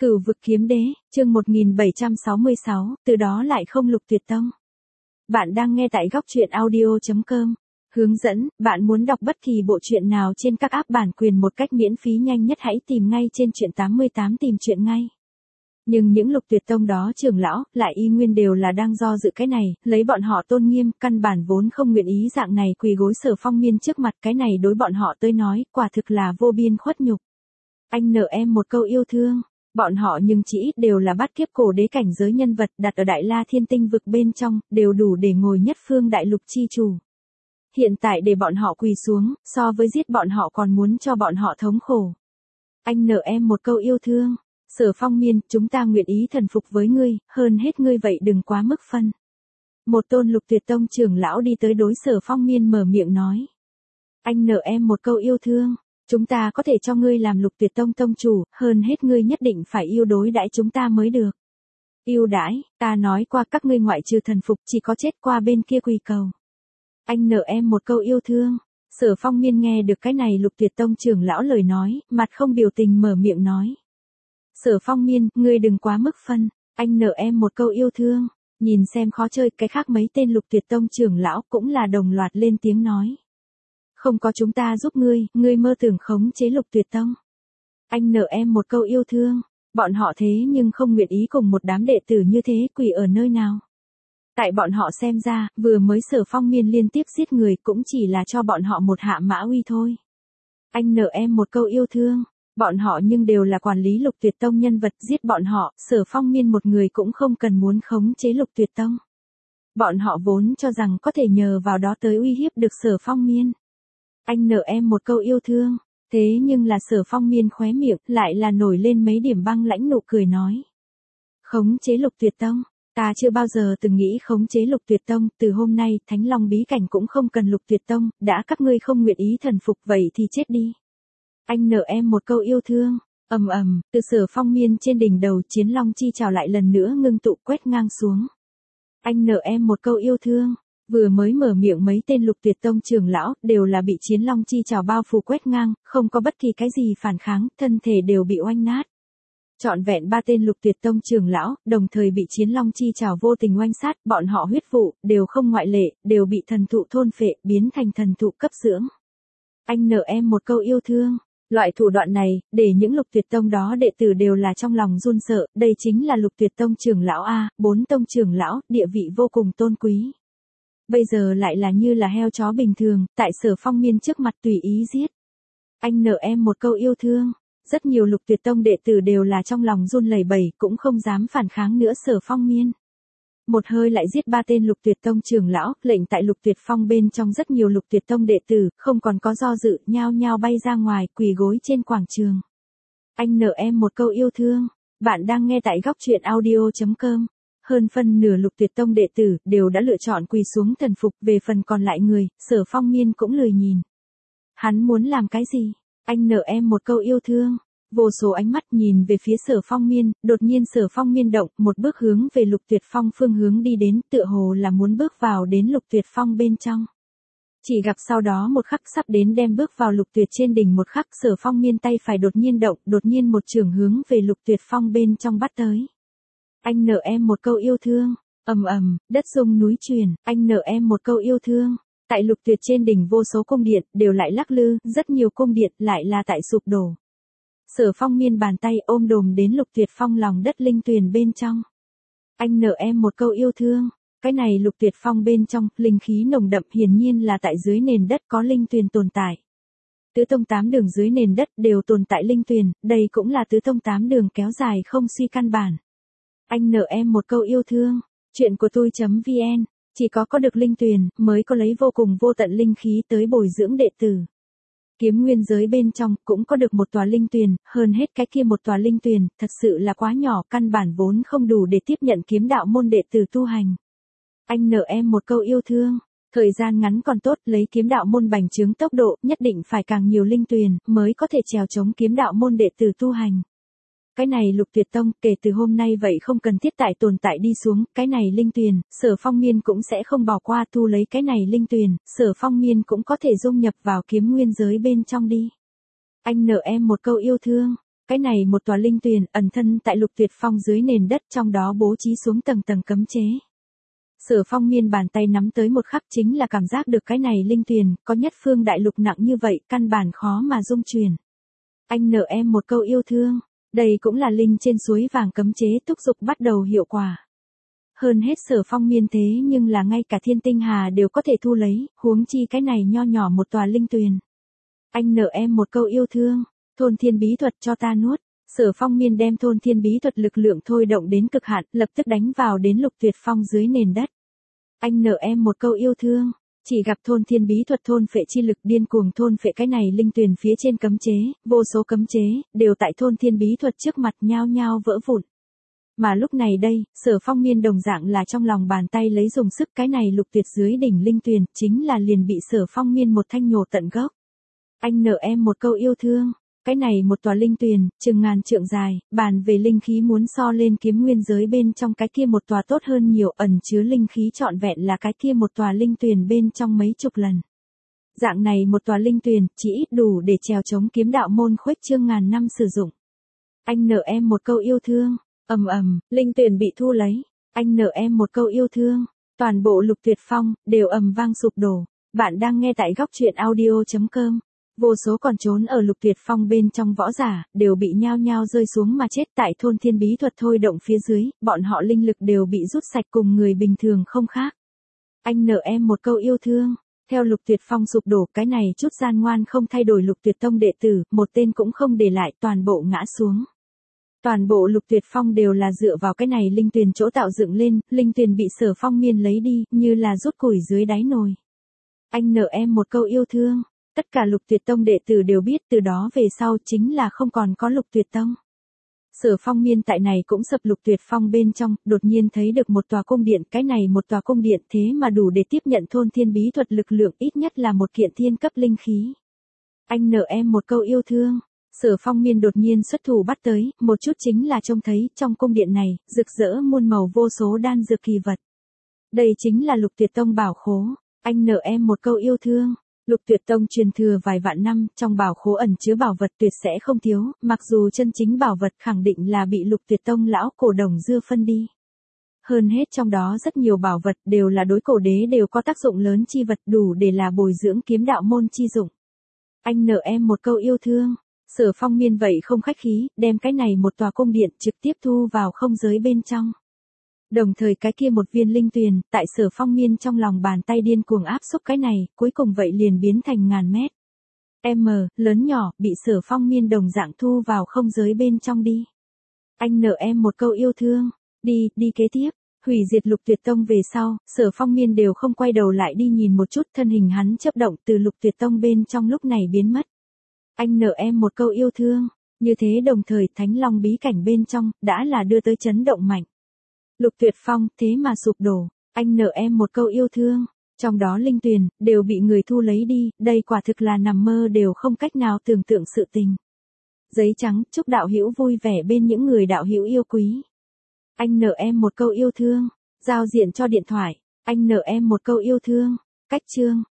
Cửu vực kiếm đế, chương 1766, từ đó lại không Lục Tuyệt Tông. Bạn đang nghe tại góc truyện audio.com. Hướng dẫn, bạn muốn đọc bất kỳ bộ truyện nào trên các app bản quyền một cách miễn phí nhanh nhất hãy tìm ngay trên truyện 88 tìm truyện ngay. Nhưng những Lục Tuyệt Tông đó trưởng lão, lại y nguyên đều là đang do dự cái này, lấy bọn họ tôn nghiêm, căn bản vốn không nguyện ý dạng này quỳ gối Sở Phong Miên trước mặt, cái này đối bọn họ tới nói, quả thực là vô biên khuất nhục. Anh nợ em một câu yêu thương. Bọn họ nhưng chỉ ít đều là bát kiếp cổ đế cảnh giới nhân vật đặt ở Đại La Thiên Tinh vực bên trong, đều đủ để ngồi nhất phương đại lục chi chủ. Hiện tại để bọn họ quỳ xuống, so với giết bọn họ còn muốn cho bọn họ thống khổ. Anh nợ em một câu yêu thương. Sở Phong Miên, chúng ta nguyện ý thần phục với ngươi, hơn hết ngươi vậy đừng quá mức phân. Một tôn Lục Tuyệt Tông trưởng lão đi tới đối Sở Phong Miên mở miệng nói. Anh nợ em một câu yêu thương. Chúng ta có thể cho ngươi làm Lục Tuyệt Tông tông chủ, hơn hết ngươi nhất định phải yêu đối đãi chúng ta mới được. Yêu đãi, ta nói qua các ngươi ngoại trừ thần phục chỉ có chết qua bên kia quỳ cầu. Anh nợ em một câu yêu thương. Sở Phong Miên nghe được cái này Lục Tuyệt Tông trưởng lão lời nói, mặt không biểu tình mở miệng nói. Sở Phong Miên, ngươi đừng quá mức phân, anh nợ em một câu yêu thương. Nhìn xem khó chơi, cái khác mấy tên Lục Tuyệt Tông trưởng lão cũng là đồng loạt lên tiếng nói. Không có chúng ta giúp ngươi mơ tưởng khống chế Lục Tuyệt Tông. Anh nợ em một câu yêu thương, bọn họ thế nhưng không nguyện ý cùng một đám đệ tử như thế quỳ ở nơi nào. Tại bọn họ xem ra, vừa mới Sở Phong Miên liên tiếp giết người cũng chỉ là cho bọn họ một hạ mã uy thôi. Anh nợ em một câu yêu thương, bọn họ nhưng đều là quản lý Lục Tuyệt Tông nhân vật, giết bọn họ, Sở Phong Miên một người cũng không cần muốn khống chế Lục Tuyệt Tông. Bọn họ vốn cho rằng có thể nhờ vào đó tới uy hiếp được Sở Phong Miên. Anh nợ em một câu yêu thương, thế nhưng là Sở Phong Miên khóe miệng, lại là nổi lên mấy điểm băng lãnh nụ cười nói. Khống chế Lục Tuyệt Tông, ta chưa bao giờ từng nghĩ khống chế Lục Tuyệt Tông, từ hôm nay, Thánh Long bí cảnh cũng không cần Lục Tuyệt Tông, đã các ngươi không nguyện ý thần phục vậy thì chết đi. Anh nợ em một câu yêu thương, từ Sở Phong Miên trên đỉnh đầu Chiến Long chi trào lại lần nữa ngưng tụ quét ngang xuống. Anh nợ em một câu yêu thương. Vừa mới mở miệng mấy tên Lục Tuyệt Tông trưởng lão đều là bị Chiến Long chi trào bao phủ quét ngang, không có bất kỳ cái gì phản kháng, thân thể đều bị oanh nát. Trọn vẹn 3 tên Lục Tuyệt Tông trưởng lão, đồng thời bị Chiến Long chi trào vô tình oanh sát, bọn họ huyết vụ, đều không ngoại lệ, đều bị thần thụ thôn phệ, biến thành thần thụ cấp dưỡng. Anh nợ em một câu yêu thương. Loại thủ đoạn này, để những Lục Tuyệt Tông đó đệ tử đều là trong lòng run sợ, đây chính là Lục Tuyệt Tông trưởng lão A, 4 tông trưởng lão, địa vị vô cùng tôn quý. Bây giờ lại là như là heo chó bình thường, tại Sở Phong Miên trước mặt tùy ý giết. Anh nợ em một câu yêu thương. Rất nhiều Lục Tuyệt Tông đệ tử đều là trong lòng run lẩy bẩy, cũng không dám phản kháng nữa Sở Phong Miên. Một hơi lại giết 3 tên Lục Tuyệt Tông trưởng lão, lệnh tại Lục Tuyệt Phong bên trong rất nhiều Lục Tuyệt Tông đệ tử, không còn có do dự, nhao nhao bay ra ngoài, quỳ gối trên quảng trường. Anh nợ em một câu yêu thương. Bạn đang nghe tại góc truyện audio.com. Hơn phân nửa Lục Tuyệt Tông đệ tử đều đã lựa chọn quỳ xuống thần phục, về phần còn lại người, Sở Phong Miên cũng lười nhìn. Hắn muốn làm cái gì? Anh nợ em một câu yêu thương. Vô số ánh mắt nhìn về phía Sở Phong Miên, đột nhiên Sở Phong Miên động, một bước hướng về Lục Tuyệt Phong phương hướng đi đến, tựa hồ là muốn bước vào đến Lục Tuyệt Phong bên trong. Chỉ gặp sau đó một khắc sắp đến đem bước vào Lục Tuyệt trên đỉnh một khắc, Sở Phong Miên tay phải đột nhiên động, đột nhiên một chưởng hướng về Lục Tuyệt Phong bên trong bắt tới. Anh nợ em một câu yêu thương. Đất rung núi chuyển, anh nợ em một câu yêu thương. Tại Lục Tuyệt trên đỉnh vô số cung điện đều lại lắc lư, rất nhiều cung điện lại là tại sụp đổ. Sở Phong Miên bàn tay ôm đồm đến Lục Tuyệt Phong lòng đất linh tuyền bên trong. Anh nợ em một câu yêu thương. Cái này Lục Tuyệt Phong bên trong, linh khí nồng đậm, hiển nhiên là tại dưới nền đất có linh tuyền tồn tại. Tứ tông 8 đường dưới nền đất đều tồn tại linh tuyền, đây cũng là tứ tông 8 đường kéo dài không suy căn bản. Anh nợ em một câu yêu thương. Chuyện của tôi.vn, chỉ có được linh tuyền, mới có lấy vô cùng vô tận linh khí tới bồi dưỡng đệ tử. Kiếm nguyên giới bên trong, cũng có được một tòa linh tuyền, hơn hết cái kia một tòa linh tuyền, thật sự là quá nhỏ, căn bản vốn không đủ để tiếp nhận kiếm đạo môn đệ tử tu hành. Anh nợ em một câu yêu thương. Thời gian ngắn còn tốt, lấy kiếm đạo môn bành trướng tốc độ, nhất định phải càng nhiều linh tuyền, mới có thể trèo chống kiếm đạo môn đệ tử tu hành. Cái này Lục Tuyệt Tông, kể từ hôm nay vậy không cần thiết tại tồn tại đi xuống, cái này linh tuyền, Sở Phong Miên cũng sẽ không bỏ qua thu lấy cái này linh tuyền, Sở Phong Miên cũng có thể dung nhập vào kiếm nguyên giới bên trong đi. Anh nợ em một câu yêu thương. Cái này một tòa linh tuyền ẩn thân tại Lục Tuyệt Phong dưới nền đất, trong đó bố trí xuống tầng tầng cấm chế. Sở Phong Miên bàn tay nắm tới một khắc chính là cảm giác được cái này linh tuyền, có nhất phương đại lục nặng như vậy, căn bản khó mà dung truyền. Anh nợ em một câu yêu thương, đây cũng là linh trên suối vàng cấm chế thúc giục bắt đầu hiệu quả. Hơn hết Sở Phong Miên thế nhưng là ngay cả thiên tinh hà đều có thể thu lấy, huống chi cái này nho nhỏ một tòa linh tuyền. Anh nợ em một câu yêu thương, thôn thiên bí thuật cho ta nuốt. Sở Phong Miên đem thôn thiên bí thuật lực lượng thôi động đến cực hạn, lập tức đánh vào đến Lục Tuyệt Phong dưới nền đất. Anh nợ em một câu yêu thương, chỉ gặp thôn thiên bí thuật thôn phệ chi lực điên cuồng thôn phệ cái này linh tuyền phía trên cấm chế, vô số cấm chế, đều tại thôn thiên bí thuật trước mặt nhao nhao vỡ vụn. Mà lúc này đây, Sở Phong Miên đồng dạng là trong lòng bàn tay lấy dùng sức cái này Lục Tuyệt dưới đỉnh linh tuyền, chính là liền bị Sở Phong Miên một thanh nhổ tận gốc. Anh nợ em một câu yêu thương. Cái này một tòa linh tuyền, chừng ngàn trượng dài, bàn về linh khí muốn so lên kiếm nguyên giới bên trong cái kia một tòa tốt hơn nhiều, ẩn chứa linh khí trọn vẹn là cái kia một tòa linh tuyền bên trong mấy chục lần. Dạng này một tòa linh tuyền, chỉ ít đủ để trèo chống kiếm đạo môn khuếch trương ngàn năm sử dụng. Anh nợ em một câu yêu thương, linh tuyền bị thu lấy. Anh nợ em một câu yêu thương, toàn bộ Lục Tuyệt Phong, đều vang sụp đổ. Bạn đang nghe tại góc truyện audio.com. Vô số còn trốn ở Lục Tuyệt Phong bên trong võ giả, đều bị nhao nhao rơi xuống mà chết tại thôn thiên bí thuật thôi động phía dưới, bọn họ linh lực đều bị rút sạch cùng người bình thường không khác. Anh nợ em một câu yêu thương, theo Lục Tuyệt Phong sụp đổ, cái này chút gian ngoan không thay đổi Lục Tuyệt Tông đệ tử, một tên cũng không để lại, toàn bộ ngã xuống. Toàn bộ Lục Tuyệt Phong đều là dựa vào cái này linh tuyền chỗ tạo dựng lên, linh tuyền bị Sở Phong Miên lấy đi, như là rút củi dưới đáy nồi. Anh nợ em một câu yêu thương. Tất cả Lục Tuyệt Tông đệ tử đều biết từ đó về sau chính là không còn có Lục Tuyệt Tông. Sở Phong Miên tại này cũng sập Lục Tuyệt Phong bên trong, đột nhiên thấy được một tòa cung điện, cái này một tòa cung điện thế mà đủ để tiếp nhận thôn thiên bí thuật lực lượng ít nhất là một kiện thiên cấp linh khí. Anh nợ em một câu yêu thương. Sở Phong Miên đột nhiên xuất thủ bắt tới, một chút chính là trông thấy trong cung điện này, rực rỡ muôn màu vô số đan dược kỳ vật. Đây chính là Lục Tuyệt Tông bảo khố. Anh nợ em một câu yêu thương. Lục Tuyệt Tông truyền thừa vài vạn năm, trong bảo khố ẩn chứa bảo vật tuyệt sẽ không thiếu, mặc dù chân chính bảo vật khẳng định là bị Lục Tuyệt Tông lão cổ đồng dưa phân đi. Hơn hết trong đó rất nhiều bảo vật đều là đối cổ đế đều có tác dụng lớn chi vật, đủ để là bồi dưỡng kiếm đạo môn chi dụng. Anh nợ em một câu yêu thương. Sở Phong Miên vậy không khách khí, đem cái này một tòa cung điện trực tiếp thu vào không giới bên trong. Đồng thời cái kia một viên linh tuyền, tại Sở Phong Miên trong lòng bàn tay điên cuồng áp xúc cái này, cuối cùng vậy liền biến thành ngàn mét. Lớn nhỏ, bị Sở Phong Miên đồng dạng thu vào không giới bên trong đi. Anh nợ em một câu yêu thương, đi kế tiếp, hủy diệt Lục Tuyệt Tông về sau, Sở Phong Miên đều không quay đầu lại đi nhìn một chút, thân hình hắn chớp động từ Lục Tuyệt Tông bên trong lúc này biến mất. Anh nợ em một câu yêu thương, như thế đồng thời Thánh Long bí cảnh bên trong, đã là đưa tới chấn động mạnh. Lục Tuyệt Phong, thế mà sụp đổ, anh nợ em một câu yêu thương, trong đó linh tuyền, đều bị người thu lấy đi, đây quả thực là nằm mơ đều không cách nào tưởng tượng sự tình. Giấy trắng, chúc đạo hữu vui vẻ bên những người đạo hữu yêu quý. Anh nợ em một câu yêu thương, giao diện cho điện thoại, anh nợ em một câu yêu thương, cách chương.